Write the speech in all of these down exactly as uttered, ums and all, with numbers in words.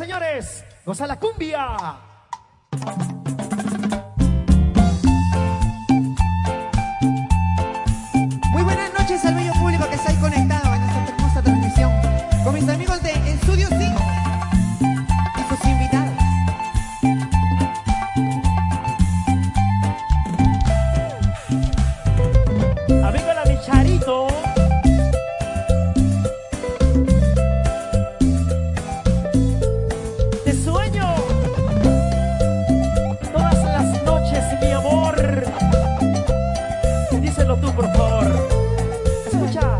señores, goza la cumbia. Muy buenas noches al bello público que está ahí conectado en esta hermosa transmisión con mis amigos de Estudio cinco y sus invitados. Amigo la Micharito. Te sueño todas las noches, mi amor. Díselo tú, por favor. Escucha.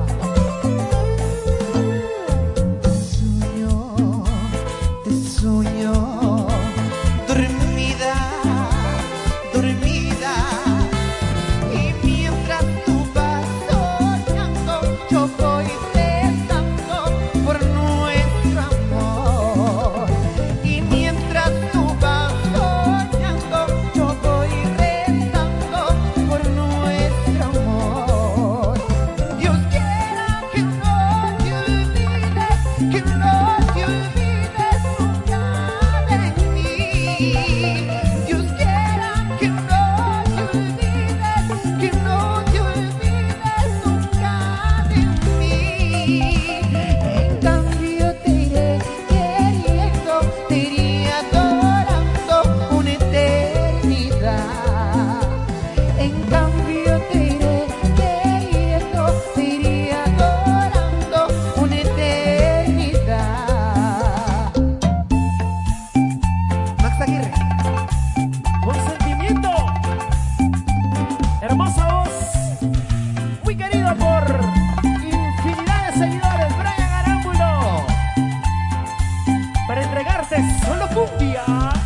Te sueño, dormida, dormida. Y mientras tú vas soñando, yo voy rezando por nuestro amor. Y mientras tú vas soñando, yo voy rezando por nuestro amor. Dios quiera que no te olvides, que no te olvides nunca de mí. Dios quiera que no te olvides, que no te olvides nunca de mí. En cambio te iré queriendo, te iré adorando una eternidad. En cambio te iré queriendo, te iré adorando una eternidad. Max Aguirre. Con sentimiento. Hermosa voz. Muy querido por infinidad de seguidores. Brian Arámbulo. Para entregarte solo cumbia.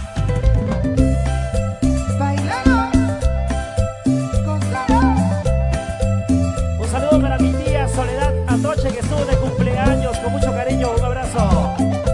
Bailando, gozando. Un saludo para mi tía Soledad Atoche, que estuvo de cumpleaños. Con mucho cariño, un abrazo.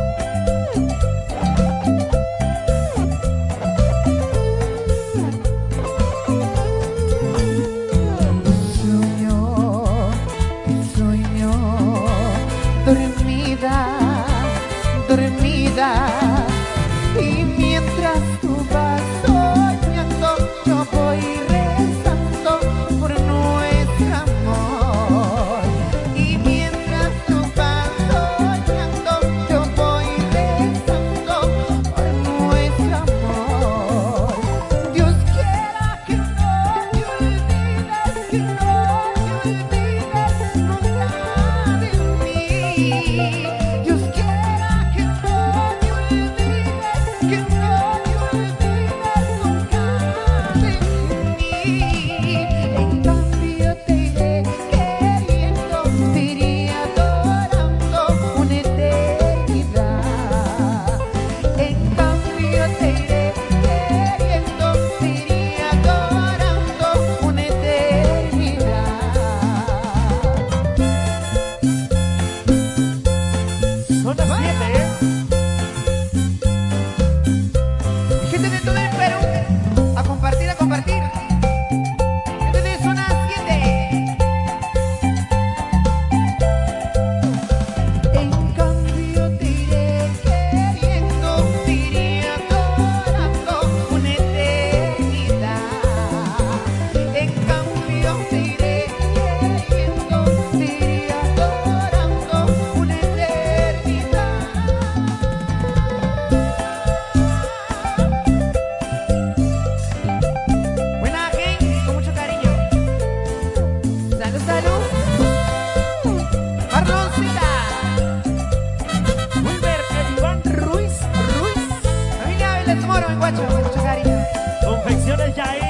Sueño, sueño, dormida, dormida. Y mientras tú vas soñando, yo voy rezando por nuestro amor. Y mientras tú vas soñando, yo voy rezando por nuestro amor. Dios quiera que no te olvides, que no te olvides nunca de mí. Dios quiera que no te olvides, que no te olvides nunca de mí. En cambio te iré queriendo, te iré adorando una eternidad. En cambio te iré queriendo, te iré adorando una eternidad. Son las siete, ¿eh? Gente de todo el Perú, a compartir, a compartir. Gente de zona siete. En cambio te iré queriendo, te iré adorando una eternidad. En cambio te iré queriendo, te iré adorando una eternidad. Buena gente, con mucho cariño. Salud, salud. Marloncita. Wilber Iván Ruiz, Ruiz. Familia Vélez Moro, mi guacho, con mucho cariño. Confecciones ya